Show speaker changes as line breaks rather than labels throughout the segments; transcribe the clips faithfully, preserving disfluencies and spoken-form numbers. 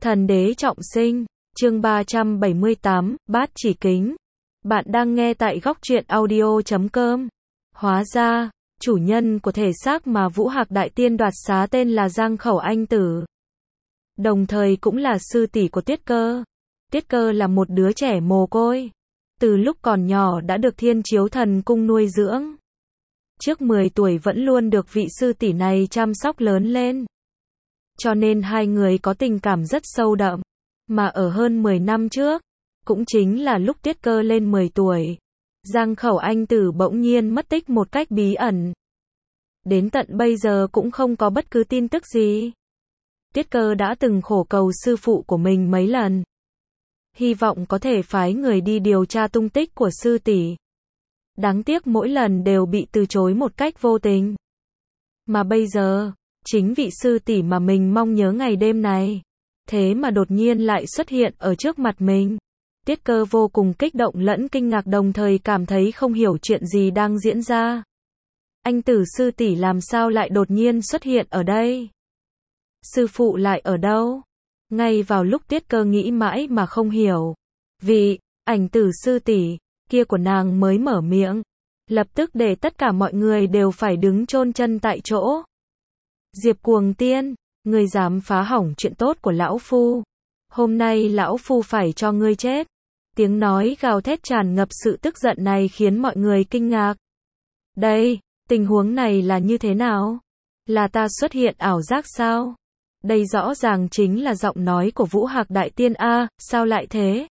Thần đế trọng sinh, chương ba trăm bảy mươi tám, bát chỉ kính. Bạn đang nghe tại góc truyện audio chấm com. Hóa ra, chủ nhân của thể xác mà Vũ Hạc Đại Tiên đoạt xá tên là Giang Khẩu Anh Tử. Đồng thời cũng là sư tỷ của Tiết Cơ. Tiết Cơ là một đứa trẻ mồ côi. Từ lúc còn nhỏ đã được Thiên Chiếu Thần Cung nuôi dưỡng. Trước mười tuổi vẫn luôn được vị sư tỷ này chăm sóc lớn lên. Cho nên hai người có tình cảm rất sâu đậm. Mà ở hơn mười năm trước, cũng chính là lúc Tiết Cơ lên mười tuổi, Giang Khẩu Anh Tử bỗng nhiên mất tích một cách bí ẩn. Đến tận bây giờ cũng không có bất cứ tin tức gì. Tiết Cơ đã từng khổ cầu sư phụ của mình mấy lần, hy vọng có thể phái người đi điều tra tung tích của sư tỷ. Đáng tiếc mỗi lần đều bị từ chối một cách vô tình. Mà bây giờ, chính vị sư tỷ mà mình mong nhớ ngày đêm này, thế mà đột nhiên lại xuất hiện ở trước mặt mình. Tiết Cơ vô cùng kích động lẫn kinh ngạc, đồng thời cảm thấy không hiểu chuyện gì đang diễn ra. Anh Tử sư tỷ làm sao lại đột nhiên xuất hiện ở đây? Sư phụ lại ở đâu? Ngay vào lúc Tiết Cơ nghĩ mãi mà không hiểu, vì Ảnh Tử sư tỷ kia của nàng mới mở miệng, lập tức để tất cả mọi người đều phải đứng chôn chân tại chỗ. Diệp Cuồng Tiên, ngươi dám phá hỏng chuyện tốt của lão phu, hôm nay lão phu phải cho ngươi chết. Tiếng nói gào thét tràn ngập sự tức giận này khiến mọi người kinh ngạc. Đây, tình huống này là như thế nào? Là ta xuất hiện ảo giác sao? Đây rõ ràng chính là giọng nói của Vũ Hạc Đại Tiên a, sao lại thế?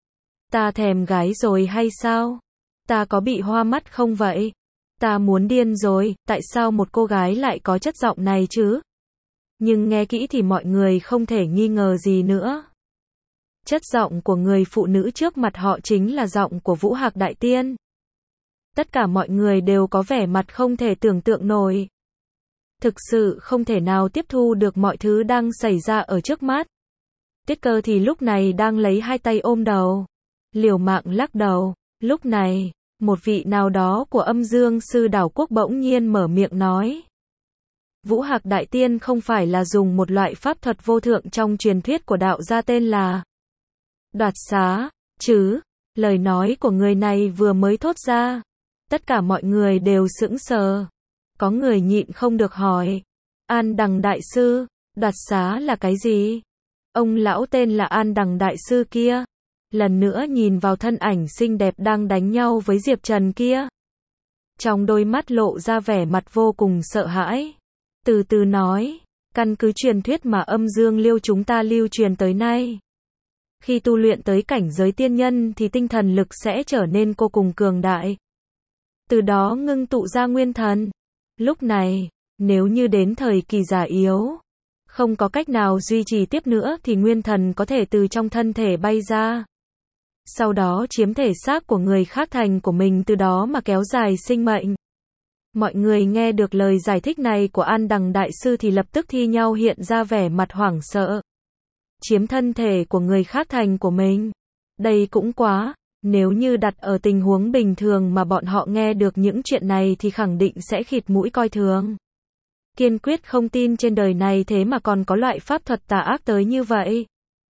Ta thèm gái rồi hay sao? Ta có bị hoa mắt không vậy? Ta muốn điên rồi, tại sao một cô gái lại có chất giọng này chứ? Nhưng nghe kỹ thì mọi người không thể nghi ngờ gì nữa. Chất giọng của người phụ nữ trước mặt họ chính là giọng của Vũ Hạc Đại Tiên. Tất cả mọi người đều có vẻ mặt không thể tưởng tượng nổi. Thực sự không thể nào tiếp thu được mọi thứ đang xảy ra ở trước mắt. Tiết Cơ thì lúc này đang lấy hai tay ôm đầu, liều mạng lắc đầu. Lúc này, một vị nào đó của Âm Dương Sư Đảo Quốc bỗng nhiên mở miệng nói. Vũ Hạc Đại Tiên không phải là dùng một loại pháp thuật vô thượng trong truyền thuyết của đạo gia tên là đoạt xá, chứ? Lời nói của người này vừa mới thốt ra, tất cả mọi người đều sững sờ. Có người nhịn không được hỏi, An Đằng Đại Sư, đoạt xá là cái gì? Ông lão tên là An Đằng Đại Sư kia, lần nữa nhìn vào thân ảnh xinh đẹp đang đánh nhau với Diệp Trần kia. Trong đôi mắt lộ ra vẻ mặt vô cùng sợ hãi. Từ từ nói, căn cứ truyền thuyết mà Âm Dương Liêu chúng ta lưu truyền tới nay, khi tu luyện tới cảnh giới tiên nhân thì tinh thần lực sẽ trở nên vô cùng cường đại. Từ đó ngưng tụ ra nguyên thần. Lúc này, nếu như đến thời kỳ già yếu, không có cách nào duy trì tiếp nữa thì nguyên thần có thể từ trong thân thể bay ra. Sau đó chiếm thể xác của người khác thành của mình, từ đó mà kéo dài sinh mệnh. Mọi người nghe được lời giải thích này của An Đằng Đại Sư thì lập tức thi nhau hiện ra vẻ mặt hoảng sợ. Chiếm thân thể của người khác thành của mình. Đây cũng quá, nếu như đặt ở tình huống bình thường mà bọn họ nghe được những chuyện này thì khẳng định sẽ khịt mũi coi thường. Kiên quyết không tin trên đời này thế mà còn có loại pháp thuật tà ác tới như vậy.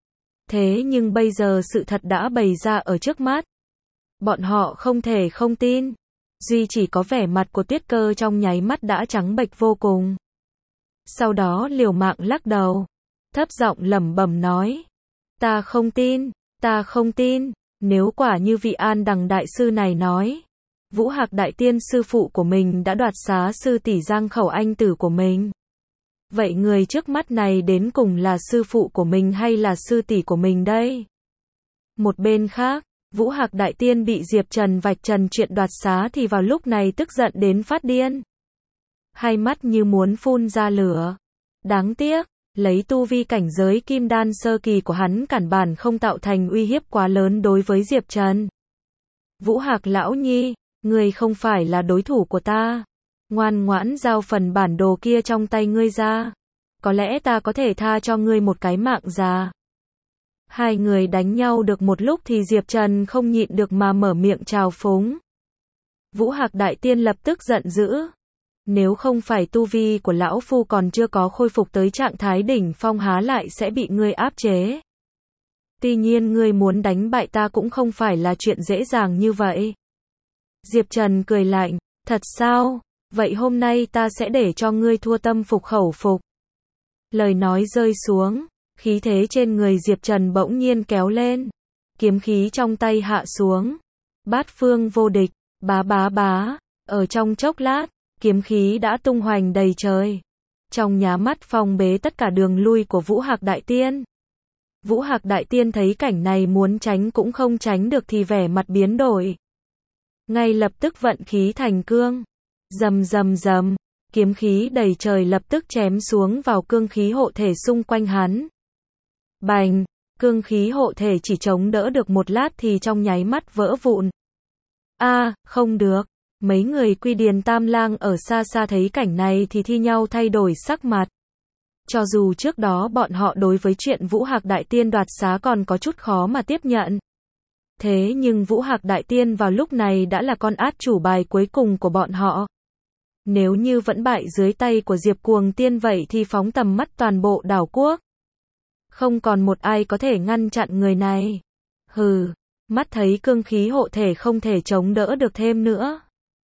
Thế nhưng bây giờ sự thật đã bày ra ở trước mắt. Bọn họ không thể không tin. Duy chỉ có vẻ mặt của Tiết Cơ trong nháy mắt đã trắng bệch vô cùng. Sau đó liều mạng lắc đầu, thấp giọng lẩm bẩm nói. Ta không tin, ta không tin. Nếu quả như vị An Đằng Đại Sư này nói, Vũ Hạc Đại Tiên sư phụ của mình đã đoạt xá sư tỷ Giang Khẩu Anh Tử của mình, vậy người trước mắt này đến cùng là sư phụ của mình hay là sư tỷ của mình đây? Một bên khác, Vũ Hạc Đại Tiên bị Diệp Trần vạch trần chuyện đoạt xá thì vào lúc này tức giận đến phát điên. Hai mắt như muốn phun ra lửa. Đáng tiếc, lấy tu vi cảnh giới kim đan sơ kỳ của hắn cản bản không tạo thành uy hiếp quá lớn đối với Diệp Trần. Vũ Hạc lão nhi, ngươi không phải là đối thủ của ta. Ngoan ngoãn giao phần bản đồ kia trong tay ngươi ra. Có lẽ ta có thể tha cho ngươi một cái mạng già. Hai người đánh nhau được một lúc thì Diệp Trần không nhịn được mà mở miệng trào phúng. Vũ Hạc Đại Tiên lập tức giận dữ. Nếu không phải tu vi của lão phu còn chưa có khôi phục tới trạng thái đỉnh phong há lại sẽ bị ngươi áp chế. Tuy nhiên ngươi muốn đánh bại ta cũng không phải là chuyện dễ dàng như vậy. Diệp Trần cười lạnh, thật sao? Vậy hôm nay ta sẽ để cho ngươi thua tâm phục khẩu phục. Lời nói rơi xuống, khí thế trên người Diệp Trần bỗng nhiên kéo lên. Kiếm khí trong tay hạ xuống. Bát phương vô địch, bá bá bá, ở trong chốc lát, kiếm khí đã tung hoành đầy trời. Trong nháy mắt phong bế tất cả đường lui của Vũ Hạc Đại Tiên. Vũ Hạc Đại Tiên thấy cảnh này muốn tránh cũng không tránh được thì vẻ mặt biến đổi. Ngay lập tức vận khí thành cương. Rầm rầm rầm, kiếm khí đầy trời lập tức chém xuống vào cương khí hộ thể xung quanh hắn. Bành, cương khí hộ thể chỉ chống đỡ được một lát thì trong nháy mắt vỡ vụn. A, à, không được. Mấy người Quy Điền Tam Lang ở xa xa thấy cảnh này thì thi nhau thay đổi sắc mặt. Cho dù trước đó bọn họ đối với chuyện Vũ Hạc Đại Tiên đoạt xá còn có chút khó mà tiếp nhận. Thế nhưng Vũ Hạc Đại Tiên vào lúc này đã là con át chủ bài cuối cùng của bọn họ. Nếu như vẫn bại dưới tay của Diệp Cuồng Tiên vậy thì phóng tầm mắt toàn bộ đảo quốc. Không còn một ai có thể ngăn chặn người này. Hừ, mắt thấy cương khí hộ thể không thể chống đỡ được thêm nữa.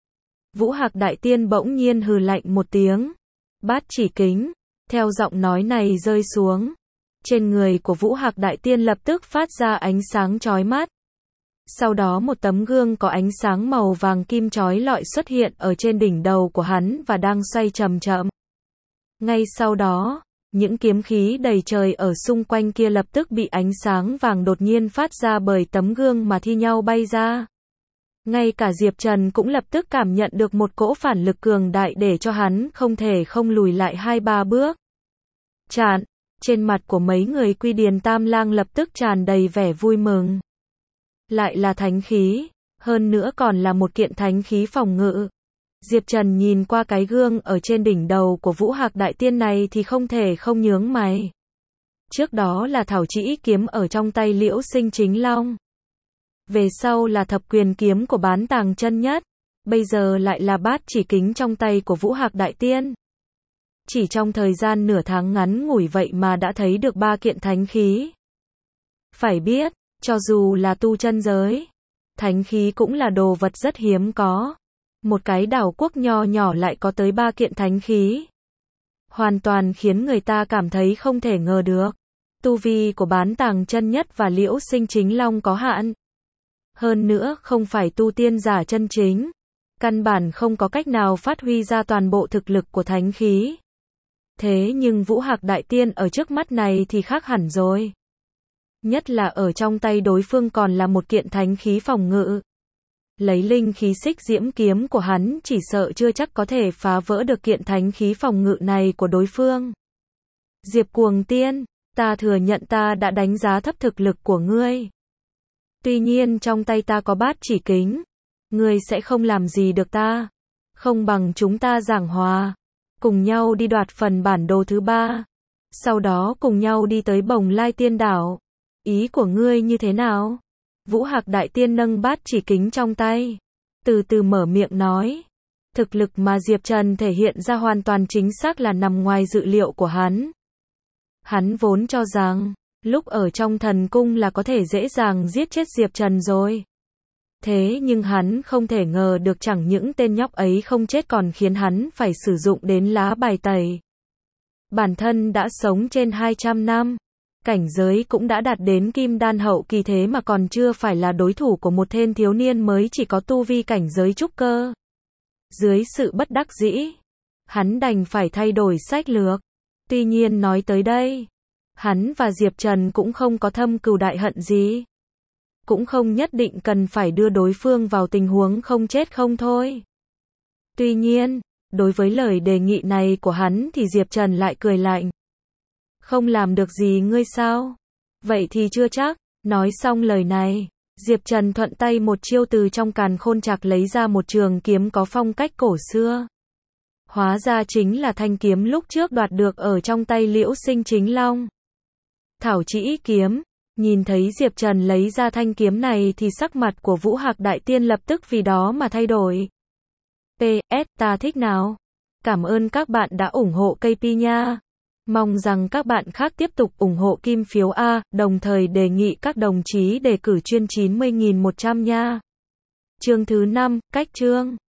Vũ Hạc Đại Tiên bỗng nhiên hừ lạnh một tiếng. Bát chỉ kính. Theo giọng nói này rơi xuống. Trên người của Vũ Hạc Đại Tiên lập tức phát ra ánh sáng chói mắt. Sau đó một tấm gương có ánh sáng màu vàng kim chói lọi xuất hiện ở trên đỉnh đầu của hắn và đang xoay chậm chậm. Ngay sau đó, những kiếm khí đầy trời ở xung quanh kia lập tức bị ánh sáng vàng đột nhiên phát ra bởi tấm gương mà thi nhau bay ra. Ngay cả Diệp Trần cũng lập tức cảm nhận được một cỗ phản lực cường đại để cho hắn không thể không lùi lại hai ba bước. Chạn, trên mặt của mấy người Quy Điền Tam Lang lập tức tràn đầy vẻ vui mừng. Lại là thánh khí, hơn nữa còn là một kiện thánh khí phòng ngự. Diệp Trần nhìn qua cái gương ở trên đỉnh đầu của Vũ Hạc Đại Tiên này thì không thể không nhướng mày. Trước đó là thảo trĩ kiếm ở trong tay Liễu Sinh Chính Long. Về sau là thập quyền kiếm của Bán Tàng Chân Nhất. Bây giờ lại là bát chỉ kính trong tay của Vũ Hạc Đại Tiên. Chỉ trong thời gian nửa tháng ngắn ngủi vậy mà đã thấy được ba kiện thánh khí. Phải biết, cho dù là tu chân giới, thánh khí cũng là đồ vật rất hiếm có. Một cái đảo quốc nho nhỏ lại có tới ba kiện thánh khí. Hoàn toàn khiến người ta cảm thấy không thể ngờ được. Tu vi của Bán Tàng Chân Nhất và Liễu Sinh Chính Long có hạn. Hơn nữa không phải tu tiên giả chân chính. Căn bản không có cách nào phát huy ra toàn bộ thực lực của thánh khí. Thế nhưng Vũ Hạc Đại Tiên ở trước mắt này thì khác hẳn rồi. Nhất là ở trong tay đối phương còn là một kiện thánh khí phòng ngự. Lấy linh khí xích diễm kiếm của hắn chỉ sợ chưa chắc có thể phá vỡ được kiện thánh khí phòng ngự này của đối phương. Diệp Cuồng Tiên, ta thừa nhận ta đã đánh giá thấp thực lực của ngươi. Tuy nhiên trong tay ta có bát chỉ kính. Ngươi sẽ không làm gì được ta. Không bằng chúng ta giảng hòa. Cùng nhau đi đoạt phần bản đồ thứ ba. Sau đó cùng nhau đi tới Bồng Lai Tiên Đảo. Ý của ngươi như thế nào? Vũ Hạc Đại Tiên nâng bát chỉ kính trong tay. Từ từ mở miệng nói. Thực lực mà Diệp Trần thể hiện ra hoàn toàn chính xác là nằm ngoài dự liệu của hắn. Hắn vốn cho rằng, lúc ở trong thần cung là có thể dễ dàng giết chết Diệp Trần rồi. Thế nhưng hắn không thể ngờ được chẳng những tên nhóc ấy không chết còn khiến hắn phải sử dụng đến lá bài tẩy. Bản thân đã sống trên hai trăm năm. Cảnh giới cũng đã đạt đến kim đan hậu kỳ thế mà còn chưa phải là đối thủ của một tên thiếu niên mới chỉ có tu vi cảnh giới trúc cơ. Dưới sự bất đắc dĩ, hắn đành phải thay đổi sách lược. Tuy nhiên nói tới đây, hắn và Diệp Trần cũng không có thâm cừu đại hận gì. Cũng không nhất định cần phải đưa đối phương vào tình huống không chết không thôi. Tuy nhiên, đối với lời đề nghị này của hắn thì Diệp Trần lại cười lạnh. Không làm được gì ngươi sao? Vậy thì chưa chắc. Nói xong lời này, Diệp Trần thuận tay một chiêu từ trong càn khôn trạc lấy ra một trường kiếm có phong cách cổ xưa. Hóa ra chính là thanh kiếm lúc trước đoạt được ở trong tay Liễu Sinh Chính Long. Thảo trĩ kiếm. Nhìn thấy Diệp Trần lấy ra thanh kiếm này thì sắc mặt của Vũ Hạc Đại Tiên lập tức vì đó mà thay đổi. pê ét ta thích nào? Cảm ơn các bạn đã ủng hộ ca pê nha. Mong rằng các bạn khác tiếp tục ủng hộ kim phiếu A, đồng thời đề nghị các đồng chí đề cử chuyên chín mươi nghìn một trăm nha. Chương thứ năm, cách chương.